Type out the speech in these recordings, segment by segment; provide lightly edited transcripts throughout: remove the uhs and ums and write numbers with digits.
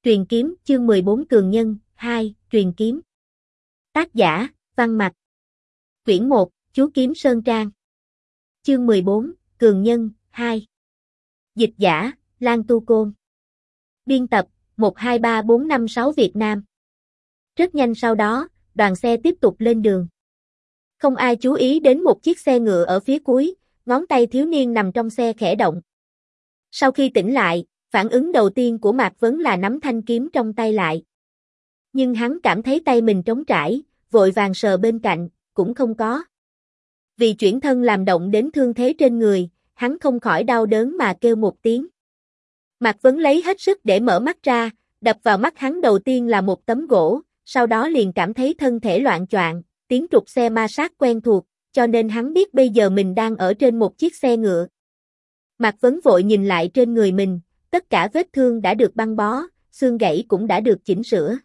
Truyền kiếm, chương 14 Cường Nhân, 2, Truyền kiếm. Tác giả, Văn Mạch. Quyển 1, Chú Kiếm Sơn Trang. Chương 14, Cường Nhân, 2. Dịch giả, Lan Tu Côn. Biên tập, 123456 Việt Nam. Rất nhanh sau đó, đoàn xe tiếp tục lên đường. Không ai chú ý đến một chiếc xe ngựa ở phía cuối, ngón tay thiếu niên nằm trong xe khẽ động. Sau khi tỉnh lại, phản ứng đầu tiên của Mạc Vấn là nắm thanh kiếm trong tay lại. Nhưng hắn cảm thấy tay mình trống trải, vội vàng sờ bên cạnh, cũng không có. Vì chuyển thân làm động đến thương thế trên người, hắn không khỏi đau đớn mà kêu một tiếng. Mạc Vấn lấy hết sức để mở mắt ra, đập vào mắt hắn đầu tiên là một tấm gỗ, sau đó liền cảm thấy thân thể loạng choạng, tiếng trục xe ma sát quen thuộc, cho nên hắn biết bây giờ mình đang ở trên một chiếc xe ngựa. Mạc Vấn vội nhìn lại trên người mình, tất cả vết thương đã được băng bó, xương gãy cũng đã được chỉnh sửa.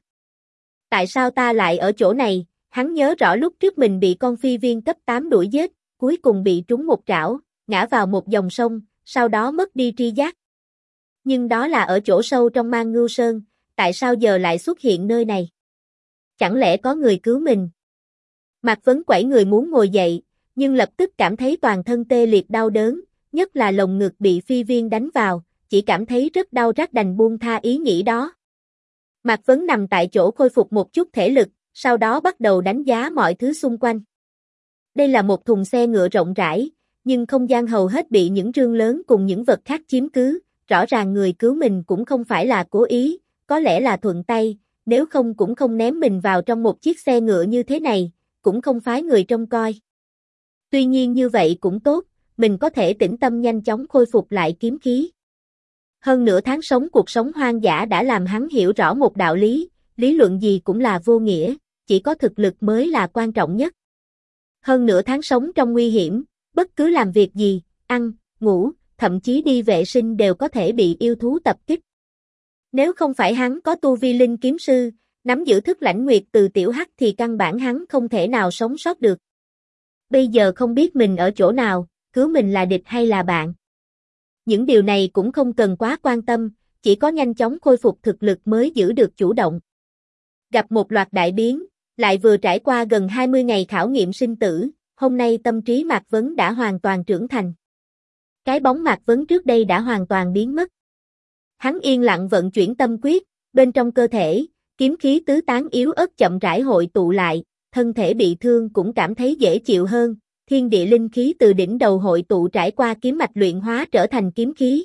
Tại sao ta lại ở chỗ này? Hắn nhớ rõ lúc trước mình bị con phi viên cấp 8 đuổi giết, cuối cùng bị trúng một trảo, ngã vào một dòng sông, sau đó mất đi tri giác. Nhưng đó là ở chỗ sâu trong Man Ngưu Sơn, tại sao giờ lại xuất hiện nơi này? Chẳng lẽ có người cứu mình? Mạc Vấn quẩy người muốn ngồi dậy, nhưng lập tức cảm thấy toàn thân tê liệt đau đớn, nhất là lồng ngực bị phi viên đánh vào, chỉ cảm thấy rất đau rát đành buông tha ý nghĩ đó. Mạc Vấn nằm tại chỗ khôi phục một chút thể lực, sau đó bắt đầu đánh giá mọi thứ xung quanh. Đây là một thùng xe ngựa rộng rãi, nhưng không gian hầu hết bị những rương lớn cùng những vật khác chiếm cứ, rõ ràng người cứu mình cũng không phải là cố ý, có lẽ là thuận tay, nếu không cũng không ném mình vào trong một chiếc xe ngựa như thế này, cũng không phái người trông coi. Tuy nhiên như vậy cũng tốt, mình có thể tĩnh tâm nhanh chóng khôi phục lại kiếm khí. Hơn nửa tháng sống cuộc sống hoang dã đã làm hắn hiểu rõ một đạo lý, lý luận gì cũng là vô nghĩa, chỉ có thực lực mới là quan trọng nhất. Hơn nửa tháng sống trong nguy hiểm, bất cứ làm việc gì, ăn, ngủ, thậm chí đi vệ sinh đều có thể bị yêu thú tập kích. Nếu không phải hắn có tu vi linh kiếm sư, nắm giữ thức lãnh nguyệt từ tiểu hắc thì căn bản hắn không thể nào sống sót được. Bây giờ không biết mình ở chỗ nào, cứu mình là địch hay là bạn. Những điều này cũng không cần quá quan tâm, chỉ có nhanh chóng khôi phục thực lực mới giữ được chủ động. Gặp một loạt đại biến, lại vừa trải qua gần 20 ngày khảo nghiệm sinh tử, hôm nay tâm trí Mạc Vấn đã hoàn toàn trưởng thành. Cái bóng Mạc Vấn trước đây đã hoàn toàn biến mất. Hắn yên lặng vận chuyển tâm quyết, bên trong cơ thể, kiếm khí tứ tán yếu ớt chậm rãi hội tụ lại, thân thể bị thương cũng cảm thấy dễ chịu hơn. Thiên địa linh khí từ đỉnh đầu hội tụ trải qua kiếm mạch luyện hóa trở thành kiếm khí.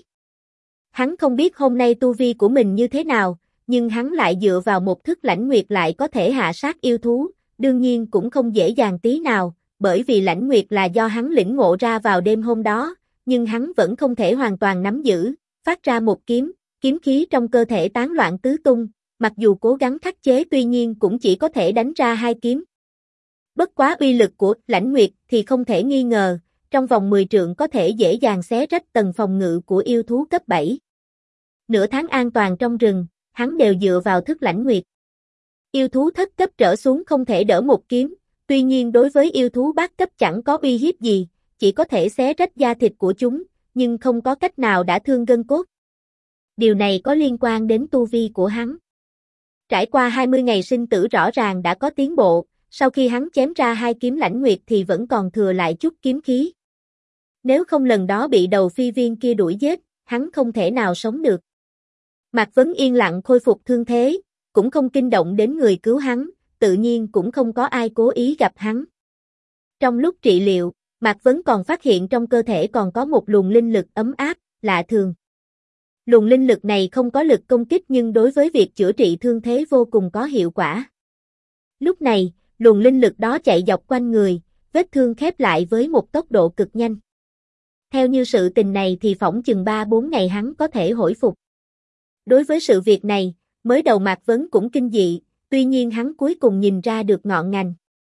Hắn không biết hôm nay tu vi của mình như thế nào, nhưng hắn lại dựa vào một thức lãnh nguyệt lại có thể hạ sát yêu thú, đương nhiên cũng không dễ dàng tí nào, bởi vì lãnh nguyệt là do hắn lĩnh ngộ ra vào đêm hôm đó, nhưng hắn vẫn không thể hoàn toàn nắm giữ, phát ra một kiếm, kiếm khí trong cơ thể tán loạn tứ tung, mặc dù cố gắng khắc chế tuy nhiên cũng chỉ có thể đánh ra 2 kiếm. Bất quá uy lực của lãnh nguyệt thì không thể nghi ngờ, trong vòng 10 trượng có thể dễ dàng xé rách tầng phòng ngự của yêu thú cấp 7. Nửa tháng an toàn trong rừng, hắn đều dựa vào thức lãnh nguyệt. Yêu thú thất cấp trở xuống không thể đỡ một kiếm, tuy nhiên đối với yêu thú bát cấp chẳng có uy hiếp gì, chỉ có thể xé rách da thịt của chúng, nhưng không có cách nào đã thương gân cốt. Điều này có liên quan đến tu vi của hắn. Trải qua 20 ngày sinh tử rõ ràng đã có tiến bộ. Sau khi hắn chém ra 2 kiếm lãnh nguyệt thì vẫn còn thừa lại chút kiếm khí. Nếu không lần đó bị đầu phi viên kia đuổi giết, hắn không thể nào sống được. Mạc Vấn yên lặng khôi phục thương thế, cũng không kinh động đến người cứu hắn, tự nhiên cũng không có ai cố ý gặp hắn. Trong lúc trị liệu, Mạc Vấn còn phát hiện trong cơ thể còn có một luồng linh lực ấm áp, lạ thường. Luồng linh lực này không có lực công kích nhưng đối với việc chữa trị thương thế vô cùng có hiệu quả. Lúc này, luồng linh lực đó chạy dọc quanh người, vết thương khép lại với một tốc độ cực nhanh. Theo như sự tình này thì phỏng chừng 3-4 ngày hắn có thể hồi phục. Đối với sự việc này, mới đầu Mạc Vấn cũng kinh dị, tuy nhiên hắn cuối cùng nhìn ra được ngọn ngành.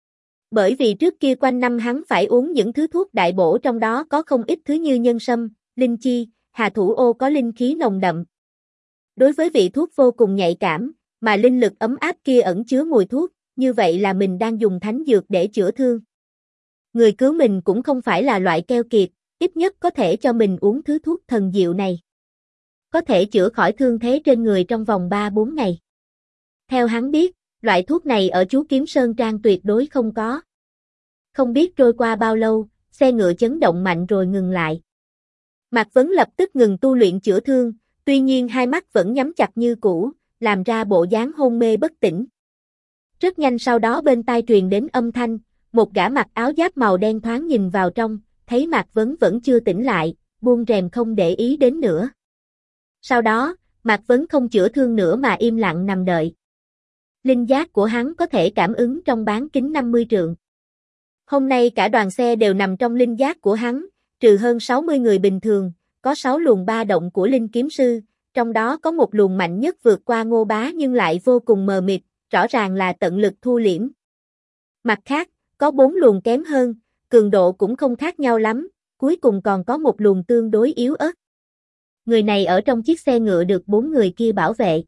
Bởi vì trước kia quanh năm hắn phải uống những thứ thuốc đại bổ trong đó có không ít thứ như nhân sâm, linh chi, hà thủ ô có linh khí nồng đậm. Đối với vị thuốc vô cùng nhạy cảm, mà linh lực ấm áp kia ẩn chứa mùi thuốc. Như vậy là mình đang dùng thánh dược để chữa thương. Người cứu mình cũng không phải là loại keo kiệt, ít nhất có thể cho mình uống thứ thuốc thần diệu này. có thể chữa khỏi thương thế trên người trong vòng 3-4 ngày. Theo hắn biết, loại thuốc này ở chú Kiếm Sơn Trang tuyệt đối không có. Không biết trôi qua bao lâu, xe ngựa chấn động mạnh rồi ngừng lại. Mạc Vấn lập tức ngừng tu luyện chữa thương, tuy nhiên hai mắt vẫn nhắm chặt như cũ, làm ra bộ dáng hôn mê bất tỉnh. Rất nhanh sau đó bên tai truyền đến âm thanh, một gã mặc áo giáp màu đen thoáng nhìn vào trong, thấy Mạc Vấn vẫn chưa tỉnh lại, buông rèm không để ý đến nữa. Sau đó, Mạc Vấn không chữa thương nữa mà im lặng nằm đợi. Linh giác của hắn có thể cảm ứng trong bán kính 50 trượng. Hôm nay cả đoàn xe đều nằm trong linh giác của hắn, trừ hơn 60 người bình thường, có 6 luồng ba động của linh kiếm sư, trong đó có một luồng mạnh nhất vượt qua Ngô Bá nhưng lại vô cùng mờ mịt, rõ ràng là tận lực thu liễm. Mặt khác, có 4 luồng kém hơn, cường độ cũng không khác nhau lắm, cuối cùng còn có một luồng tương đối yếu ớt. Người này ở trong chiếc xe ngựa được 4 người kia bảo vệ.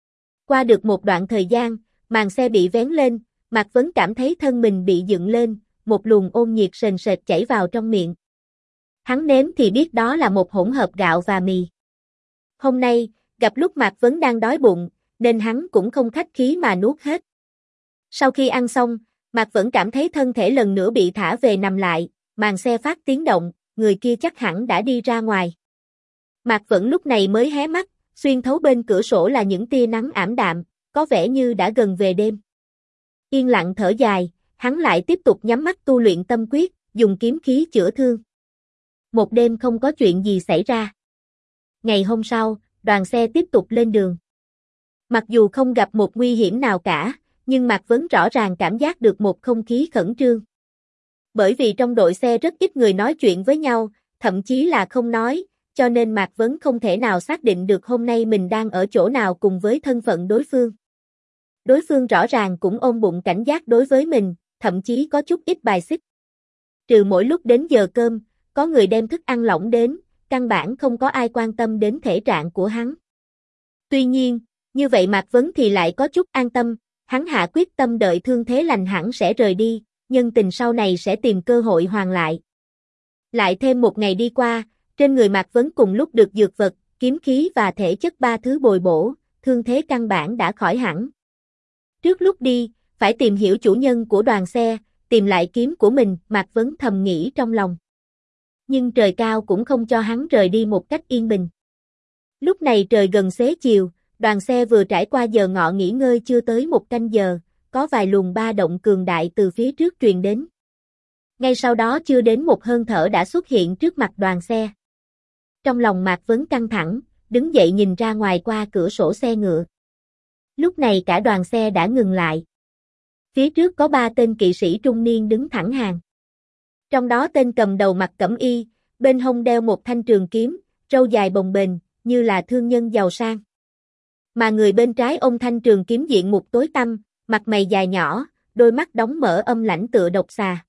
Qua được một đoạn thời gian, màn xe bị vén lên, Mạc Vấn cảm thấy thân mình bị dựng lên, một luồng ôn nhiệt sền sệt chảy vào trong miệng. Hắn nếm thì biết đó là một hỗn hợp gạo và mì. Hôm nay, gặp lúc Mạc Vấn đang đói bụng, nên hắn cũng không khách khí mà nuốt hết. Sau khi ăn xong, Mạc Vấn cảm thấy thân thể lần nữa bị thả về nằm lại, màn xe phát tiếng động, người kia chắc hẳn đã đi ra ngoài. Mạc Vấn lúc này mới hé mắt, xuyên thấu bên cửa sổ là những tia nắng ảm đạm, có vẻ như đã gần về đêm. Yên lặng thở dài, hắn lại tiếp tục nhắm mắt tu luyện tâm quyết, dùng kiếm khí chữa thương. Một đêm không có chuyện gì xảy ra. Ngày hôm sau, đoàn xe tiếp tục lên đường. Mặc dù không gặp một nguy hiểm nào cả, nhưng Mạc Vấn rõ ràng cảm giác được một không khí khẩn trương. Bởi vì trong đội xe rất ít người nói chuyện với nhau, thậm chí là không nói, cho nên Mạc Vấn không thể nào xác định được hôm nay mình đang ở chỗ nào cùng với thân phận đối phương. Đối phương rõ ràng cũng ôm bụng cảnh giác đối với mình, thậm chí có chút ít bài xích. Trừ mỗi lúc đến giờ cơm, có người đem thức ăn lỏng đến, căn bản không có ai quan tâm đến thể trạng của hắn. Tuy nhiên, như vậy Mạc Vấn thì lại có chút an tâm, hắn hạ quyết tâm đợi thương thế lành hẳn sẽ rời đi, nhân tình sau này sẽ tìm cơ hội hoàn lại. Lại thêm một ngày đi qua, trên người Mạc Vấn cùng lúc được dược vật, kiếm khí và thể chất 3 thứ bồi bổ, thương thế căn bản đã khỏi hẳn. Trước lúc đi, phải tìm hiểu chủ nhân của đoàn xe, tìm lại kiếm của mình, Mạc Vấn thầm nghĩ trong lòng. Nhưng trời cao cũng không cho hắn rời đi một cách yên bình. Lúc này trời gần xế chiều, đoàn xe vừa trải qua giờ ngọ nghỉ ngơi chưa tới một canh giờ, có vài luồng ba động cường đại từ phía trước truyền đến. Ngay sau đó chưa đến một hơi thở đã xuất hiện trước mặt đoàn xe. Trong lòng Mạc Vấn căng thẳng, đứng dậy nhìn ra ngoài qua cửa sổ xe ngựa. Lúc này cả đoàn xe đã ngừng lại. Phía trước có 3 tên kỵ sĩ trung niên đứng thẳng hàng. Trong đó tên cầm đầu mặc cẩm y, bên hông đeo một thanh trường kiếm, râu dài bồng bềnh, như là thương nhân giàu sang. Mà người bên trái ôm thanh trường kiếm diện mục tối tăm, mặt mày dài nhỏ, đôi mắt đóng mở âm lãnh tựa độc xà.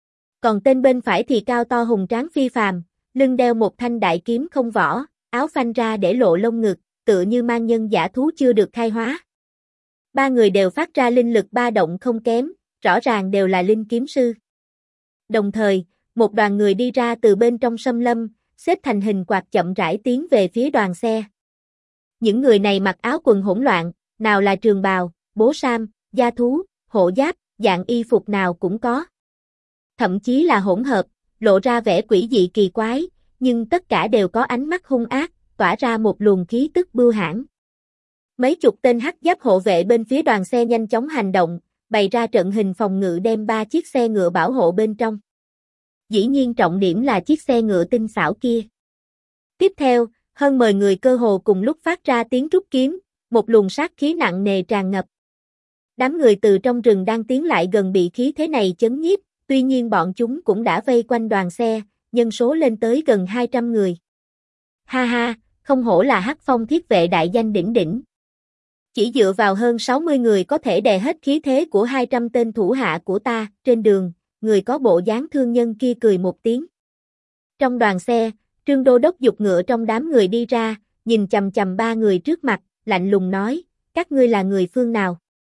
Còn tên bên phải thì cao to hùng tráng phi phàm, lưng đeo một thanh đại kiếm không vỏ, áo phanh ra để lộ lông ngực, tựa như mang nhân giả thú chưa được khai hóa. 3 người đều phát ra linh lực ba động không kém, rõ ràng đều là linh kiếm sư. Đồng thời, một đoàn người đi ra từ bên trong sâm lâm, xếp thành hình quạt chậm rãi tiến về phía đoàn xe. Những người này mặc áo quần hỗn loạn, nào là trường bào, bố sam, da thú, hộ giáp, dạng y phục nào cũng có. Thậm chí là hỗn hợp, lộ ra vẻ quỷ dị kỳ quái, nhưng tất cả đều có ánh mắt hung ác, tỏa ra một luồng khí tức bưu hãn. Mấy chục tên hắc giáp hộ vệ bên phía đoàn xe nhanh chóng hành động, bày ra trận hình phòng ngự đem 3 chiếc xe ngựa bảo hộ bên trong. Dĩ nhiên trọng điểm là chiếc xe ngựa tinh xảo kia. Tiếp theo, hơn 10 người cơ hồ cùng lúc phát ra tiếng rút kiếm, một luồng sát khí nặng nề tràn ngập. Đám người từ trong rừng đang tiến lại gần bị khí thế này chấn nhiếp, tuy nhiên bọn chúng cũng đã vây quanh đoàn xe, nhân số lên tới gần 200 người. Ha ha, không hổ là Hắc Phong thiết vệ đại danh đỉnh đỉnh. Chỉ dựa vào hơn 60 người có thể đè hết khí thế của 200 tên thủ hạ của ta, trên đường, người có bộ dáng thương nhân kia cười một tiếng. Trong đoàn xe, Trương Đô Đốc giục ngựa trong đám người đi ra, nhìn chằm chằm 3 người trước mặt, lạnh lùng nói, các ngươi là người phương nào?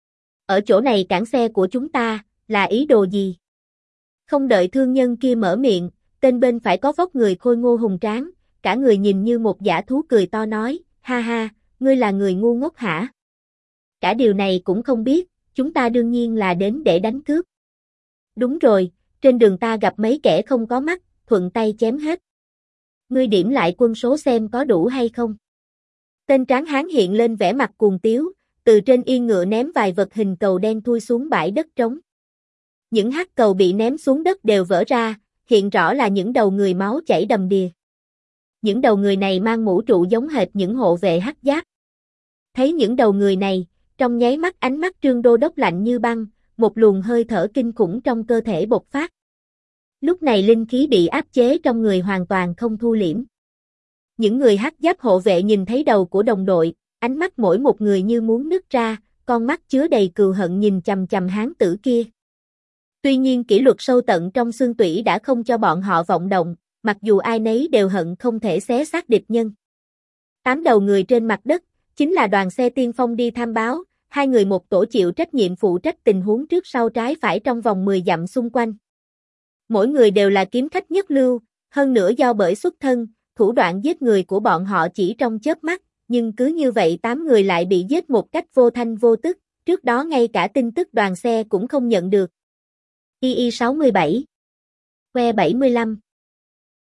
Ở chỗ này cản xe của chúng ta, là ý đồ gì? Không đợi thương nhân kia mở miệng, tên bên phải có vóc người khôi ngô hùng tráng, cả người nhìn như một dã thú cười to nói, ha ha, ngươi là người ngu ngốc hả? Cả điều này cũng không biết, chúng ta đương nhiên là đến để đánh cướp. Đúng rồi, trên đường ta gặp mấy kẻ không có mắt, thuận tay chém hết. Ngươi điểm lại quân số xem có đủ hay không. Tên tráng hán hiện lên vẻ mặt cuồng tiếu, từ trên yên ngựa ném vài vật hình cầu đen thui xuống bãi đất trống. Những hắc cầu bị ném xuống đất đều vỡ ra, hiện rõ là những đầu người máu chảy đầm đìa. Những đầu người này mang mũ trụ giống hệt những hộ vệ hắc giáp. Thấy những đầu người này, trong nháy mắt ánh mắt Trương Đô Đốc lạnh như băng, một luồng hơi thở kinh khủng trong cơ thể bộc phát. Lúc này linh khí bị áp chế trong người hoàn toàn không thu liễm. Những người hắc giáp hộ vệ nhìn thấy đầu của đồng đội, ánh mắt mỗi một người như muốn nứt ra, con mắt chứa đầy cừu hận nhìn chằm chằm hán tử kia. Tuy nhiên kỷ luật sâu tận trong xương tủy đã không cho bọn họ vọng động, mặc dù ai nấy đều hận không thể xé xác địch nhân. 8 đầu người trên mặt đất, chính là đoàn xe tiên phong đi tham báo, 2 người một tổ chịu trách nhiệm phụ trách tình huống trước sau trái phải trong vòng 10 dặm xung quanh. Mỗi người đều là kiếm khách nhất lưu, hơn nữa do bởi xuất thân, thủ đoạn giết người của bọn họ chỉ trong chớp mắt, nhưng cứ như vậy 8 người lại bị giết một cách vô thanh vô tức, trước đó ngay cả tin tức đoàn xe cũng không nhận được. II 67 Que 75